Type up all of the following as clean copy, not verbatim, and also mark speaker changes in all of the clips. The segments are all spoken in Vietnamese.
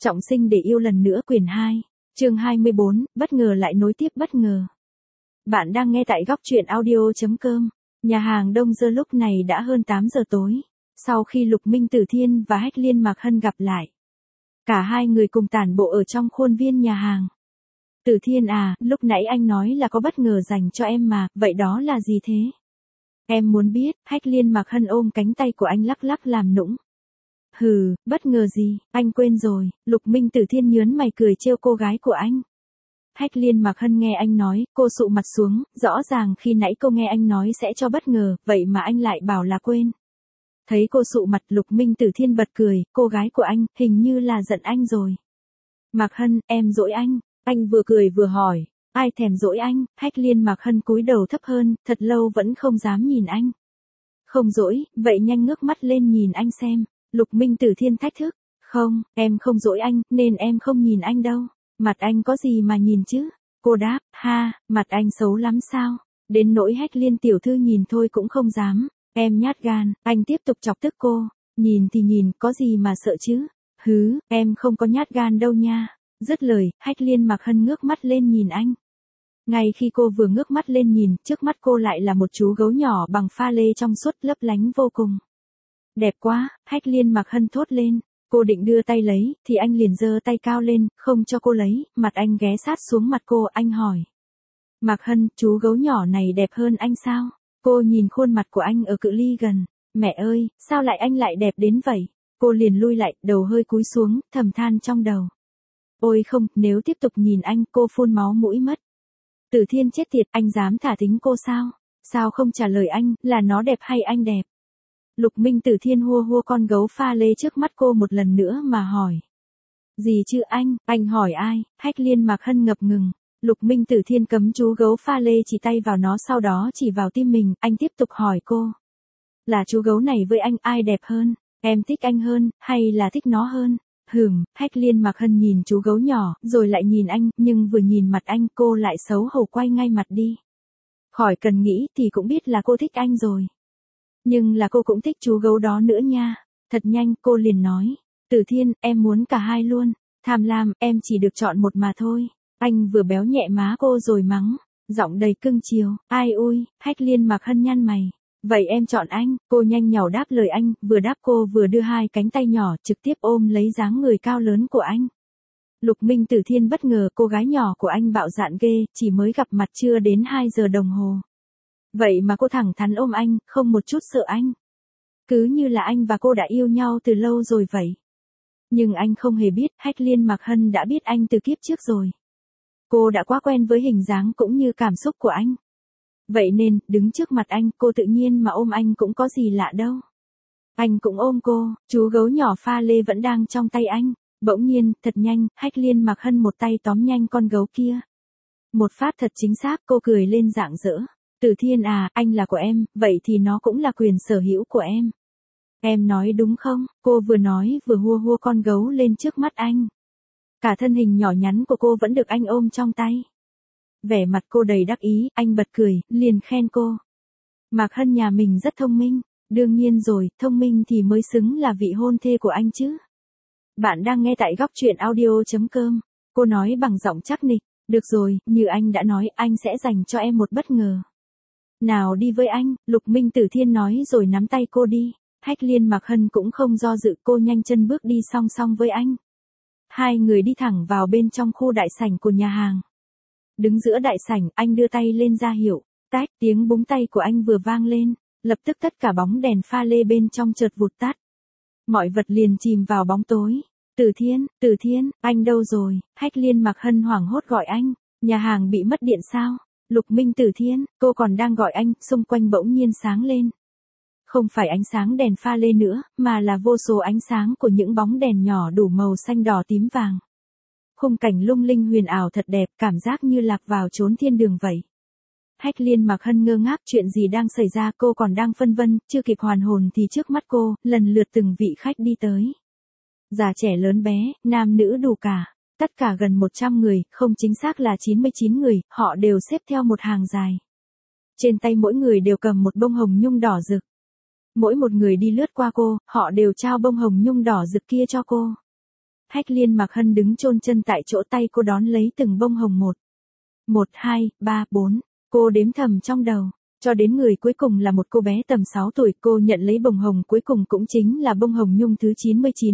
Speaker 1: Trọng sinh để yêu lần nữa quyển 2, chương 24, bất ngờ lại nối tiếp bất ngờ. Bạn đang nghe tại góc truyện audio.com. Nhà hàng Đông Dơ lúc này đã hơn 8 giờ tối. Sau khi Lục Minh Tử Thiên và Hách Liên Mạc Hân gặp lại, cả hai người cùng tản bộ ở trong khuôn viên nhà hàng. Tử Thiên à, lúc nãy anh nói là có bất ngờ dành cho em mà, vậy đó là gì thế? Em muốn biết. Hách Liên Mạc Hân ôm cánh tay của anh lắc lắc làm nũng. Hừ, bất ngờ gì, anh quên rồi. Lục Minh Tử Thiên nhớn mày cười trêu cô gái của anh. Hách Liên Mạc Hân nghe anh nói, cô sụ mặt xuống, rõ ràng khi nãy cô nghe anh nói sẽ cho bất ngờ, vậy mà anh lại bảo là quên. Thấy cô sụ mặt, Lục Minh Tử Thiên bật cười, cô gái của anh, hình như là giận anh rồi. Mạc Hân, em dỗi anh. Anh vừa cười vừa hỏi, ai thèm dỗi anh. Hách Liên Mạc Hân cúi đầu thấp hơn, thật lâu vẫn không dám nhìn anh. Không dỗi, vậy nhanh ngước mắt lên nhìn anh xem. Lục Minh Tử Thiên thách thức, không, em không dỗi anh, nên em không nhìn anh đâu. Mặt anh có gì mà nhìn chứ? Cô đáp, ha, mặt anh xấu lắm sao? Đến nỗi Hách Liên tiểu thư nhìn thôi cũng không dám. Em nhát gan. Anh tiếp tục chọc tức cô. Nhìn thì nhìn, có gì mà sợ chứ? Hứ, em không có nhát gan đâu nha. Dứt lời, Hách Liên Mạc Hân ngước mắt lên nhìn anh. Ngay khi cô vừa ngước mắt lên nhìn, trước mắt cô lại là một chú gấu nhỏ bằng pha lê trong suốt lấp lánh vô cùng. Đẹp quá. Hách Liên Mạc Hân thốt lên. Cô định đưa tay lấy, thì anh liền giơ tay cao lên, không cho cô lấy, mặt anh ghé sát xuống mặt cô, anh hỏi. Mạc Hân, chú gấu nhỏ này đẹp hơn anh sao? Cô nhìn khuôn mặt của anh ở cự ly gần. Mẹ ơi, sao lại anh lại đẹp đến vậy? Cô liền lui lại, đầu hơi cúi xuống, thầm than trong đầu. Ôi không, nếu tiếp tục nhìn anh, cô phun máu mũi mất. Tử Thiên chết tiệt, anh dám thả thính cô sao? Sao không trả lời anh, là nó đẹp hay anh đẹp? Lục Minh Tử Thiên hua hua con gấu pha lê trước mắt cô một lần nữa mà hỏi. Gì chứ anh hỏi ai? Hách Liên Mạc Hân ngập ngừng. Lục Minh Tử Thiên cấm chú gấu pha lê chỉ tay vào nó, sau đó chỉ vào tim mình, anh tiếp tục hỏi cô. Là chú gấu này với anh ai đẹp hơn? Em thích anh hơn, hay là thích nó hơn? Hách Liên Mạc Hân nhìn chú gấu nhỏ, rồi lại nhìn anh, nhưng vừa nhìn mặt anh cô lại xấu hổ quay ngay mặt đi. Khỏi cần nghĩ thì cũng biết là cô thích anh rồi. Nhưng là cô cũng thích chú gấu đó nữa nha. Thật nhanh, cô liền nói. Tử Thiên, em muốn cả hai luôn. Tham lam, em chỉ được chọn một mà thôi. Anh vừa béo nhẹ má cô rồi mắng. Giọng đầy cưng chiều. Ai ui, Hách Liên Mạc Hân nhăn mày. Vậy em chọn anh. Cô nhanh nhảu đáp lời anh, vừa đáp cô vừa đưa hai cánh tay nhỏ trực tiếp ôm lấy dáng người cao lớn của anh. Lục Minh Tử Thiên bất ngờ, cô gái nhỏ của anh bạo dạn ghê, chỉ mới gặp mặt chưa đến 2 giờ đồng hồ. Vậy mà cô thẳng thắn ôm anh, không một chút sợ anh. Cứ như là anh và cô đã yêu nhau từ lâu rồi vậy. Nhưng anh không hề biết, Hách Liên Mạc Hân đã biết anh từ kiếp trước rồi. Cô đã quá quen với hình dáng cũng như cảm xúc của anh. Vậy nên, đứng trước mặt anh, cô tự nhiên mà ôm anh cũng có gì lạ đâu. Anh cũng ôm cô, chú gấu nhỏ pha lê vẫn đang trong tay anh. Bỗng nhiên, thật nhanh, Hách Liên Mạc Hân một tay tóm nhanh con gấu kia. Một phát thật chính xác, cô cười lên rạng rỡ. Tử Thiên à, anh là của em, vậy thì nó cũng là quyền sở hữu của em. Em nói đúng không? Cô vừa nói vừa hua hua con gấu lên trước mắt anh. Cả thân hình nhỏ nhắn của cô vẫn được anh ôm trong tay. Vẻ mặt cô đầy đắc ý, anh bật cười, liền khen cô. Mạc Hân nhà mình rất thông minh. Đương nhiên rồi, thông minh thì mới xứng là vị hôn thê của anh chứ. Bạn đang nghe tại góc truyện audio.com. Cô nói bằng giọng chắc nịch. Được rồi, như anh đã nói, anh sẽ dành cho em một bất ngờ. Nào đi với anh, Lục Minh Tử Thiên nói rồi nắm tay cô đi. Hách Liên Mạc Hân cũng không do dự, cô nhanh chân bước đi song song với anh. Hai người đi thẳng vào bên trong khu đại sảnh của nhà hàng. Đứng giữa đại sảnh, anh đưa tay lên ra hiệu. Tách, tiếng búng tay của anh vừa vang lên. Lập tức tất cả bóng đèn pha lê bên trong chợt vụt tắt. Mọi vật liền chìm vào bóng tối. Tử Thiên, anh đâu rồi? Hách Liên Mạc Hân hoảng hốt gọi anh. Nhà hàng bị mất điện sao? Lục Minh Tử Thiên, cô còn đang gọi anh, xung quanh bỗng nhiên sáng lên. Không phải ánh sáng đèn pha lê nữa, mà là vô số ánh sáng của những bóng đèn nhỏ đủ màu xanh đỏ tím vàng. Khung cảnh lung linh huyền ảo thật đẹp, cảm giác như lạc vào chốn thiên đường vậy. Hách Liên Mạc Hân ngơ ngác, chuyện gì đang xảy ra, cô còn đang phân vân, chưa kịp hoàn hồn thì trước mắt cô, lần lượt từng vị khách đi tới. Già trẻ lớn bé, nam nữ đủ cả. Tất cả gần 100 người, không chính xác là 99 người, họ đều xếp theo một hàng dài. Trên tay mỗi người đều cầm một bông hồng nhung đỏ rực. Mỗi một người đi lướt qua cô, họ đều trao bông hồng nhung đỏ rực kia cho cô. Hách Liên Mạc Hân đứng chôn chân tại chỗ, tay cô đón lấy từng bông hồng một. 1, 2, 3, 4. Cô đếm thầm trong đầu. Cho đến người cuối cùng là một cô bé tầm 6 tuổi, cô nhận lấy bông hồng cuối cùng cũng chính là bông hồng nhung thứ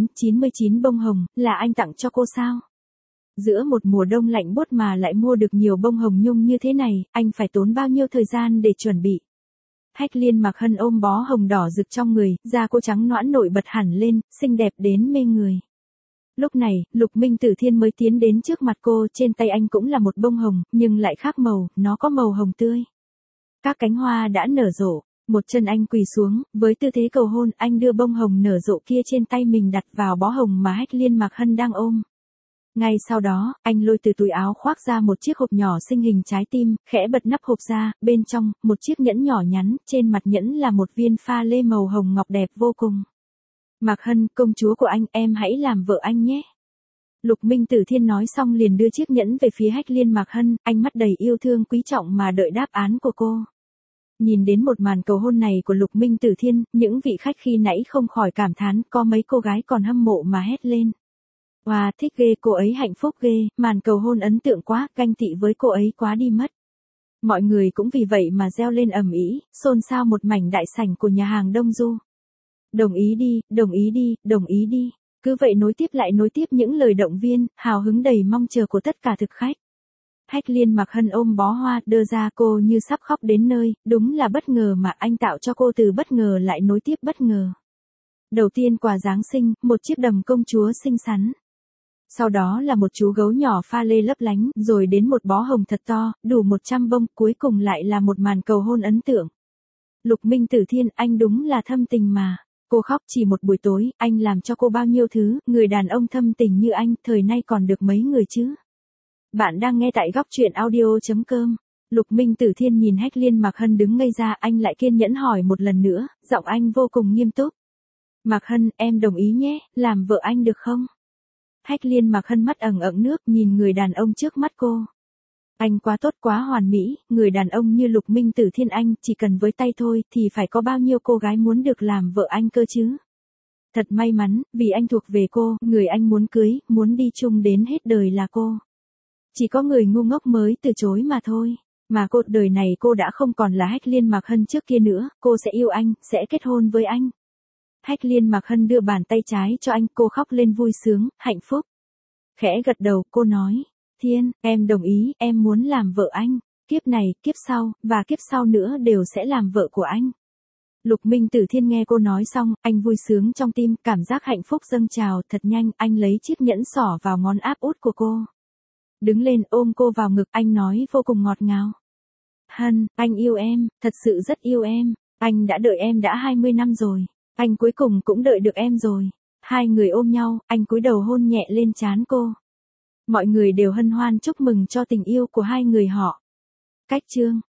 Speaker 1: 99 bông hồng, là anh tặng cho cô sao? Giữa một mùa đông lạnh buốt mà lại mua được nhiều bông hồng nhung như thế này, anh phải tốn bao nhiêu thời gian để chuẩn bị? Hách Liên Mạc Hân ôm bó hồng đỏ rực trong người, da cô trắng nõn nổi bật hẳn lên, xinh đẹp đến mê người. Lúc này, Lục Minh Tử Thiên mới tiến đến trước mặt cô, trên tay anh cũng là một bông hồng, nhưng lại khác màu, nó có màu hồng tươi. Các cánh hoa đã nở rộ, một chân anh quỳ xuống, với tư thế cầu hôn, anh đưa bông hồng nở rộ kia trên tay mình đặt vào bó hồng mà Hách Liên Mạc Hân đang ôm. Ngay sau đó, anh lôi từ túi áo khoác ra một chiếc hộp nhỏ xinh hình trái tim, khẽ bật nắp hộp ra, bên trong, một chiếc nhẫn nhỏ nhắn, trên mặt nhẫn là một viên pha lê màu hồng ngọc đẹp vô cùng. Mạc Hân, công chúa của anh, em hãy làm vợ anh nhé. Lục Minh Tử Thiên nói xong liền đưa chiếc nhẫn về phía Hách Liên Mạc Hân, ánh mắt đầy yêu thương quý trọng mà đợi đáp án của cô. Nhìn đến một màn cầu hôn này của Lục Minh Tử Thiên, những vị khách khi nãy không khỏi cảm thán, có mấy cô gái còn hâm mộ mà hét lên. Wow, thích ghê, cô ấy hạnh phúc ghê, màn cầu hôn ấn tượng quá, ganh tị với cô ấy quá đi mất. Mọi người cũng vì vậy mà reo lên ầm ĩ, xôn xao một mảnh đại sảnh của nhà hàng Đông Du. Đồng ý đi, đồng ý đi, đồng ý đi. Cứ vậy nối tiếp lại nối tiếp những lời động viên, hào hứng đầy mong chờ của tất cả thực khách. Hách Liên Mạc Hân ôm bó hoa, đưa ra, cô như sắp khóc đến nơi, đúng là bất ngờ mà anh tạo cho cô, từ bất ngờ lại nối tiếp bất ngờ. Đầu tiên quà Giáng sinh, một chiếc đầm công chúa xinh xắn. Sau đó là một chú gấu nhỏ pha lê lấp lánh, rồi đến một bó hồng thật to, đủ 100 bông, cuối cùng lại là một màn cầu hôn ấn tượng. Lục Minh Tử Thiên, anh đúng là thâm tình mà. Cô khóc chỉ một buổi tối, anh làm cho cô bao nhiêu thứ, người đàn ông thâm tình như anh, thời nay còn được mấy người chứ? Bạn đang nghe tại góc truyện audio.com. Lục Minh Tử Thiên nhìn Hách Liên Mạc Hân đứng ngây ra, anh lại kiên nhẫn hỏi một lần nữa, giọng anh vô cùng nghiêm túc. Mạc Hân, em đồng ý nhé, làm vợ anh được không? Hách Liên Mạc Hân mắt ẩn ẩn nước nhìn người đàn ông trước mắt cô. Anh quá tốt quá hoàn mỹ, người đàn ông như Lục Minh Tử Thiên anh, chỉ cần với tay thôi thì phải có bao nhiêu cô gái muốn được làm vợ anh cơ chứ. Thật may mắn, vì anh thuộc về cô, người anh muốn cưới, muốn đi chung đến hết đời là cô. Chỉ có người ngu ngốc mới từ chối mà thôi. Mà cô, đời này cô đã không còn là Hách Liên Mạc Hân trước kia nữa, cô sẽ yêu anh, sẽ kết hôn với anh. Hách Liên Mạc Hân đưa bàn tay trái cho anh, cô khóc lên vui sướng, hạnh phúc. Khẽ gật đầu, cô nói, Thiên, em đồng ý, em muốn làm vợ anh. Kiếp này, kiếp sau, và kiếp sau nữa đều sẽ làm vợ của anh. Lục Minh Tử Thiên nghe cô nói xong, anh vui sướng trong tim, cảm giác hạnh phúc dâng trào, thật nhanh, anh lấy chiếc nhẫn xỏ vào ngón áp út của cô. Đứng lên ôm cô vào ngực, anh nói vô cùng ngọt ngào. Hân, anh yêu em, thật sự rất yêu em, anh đã đợi em đã 20 năm rồi, anh cuối cùng cũng đợi được em rồi. Hai người ôm nhau, anh cúi đầu hôn nhẹ lên trán cô. Mọi người đều hân hoan chúc mừng cho tình yêu của hai người họ. Cách chương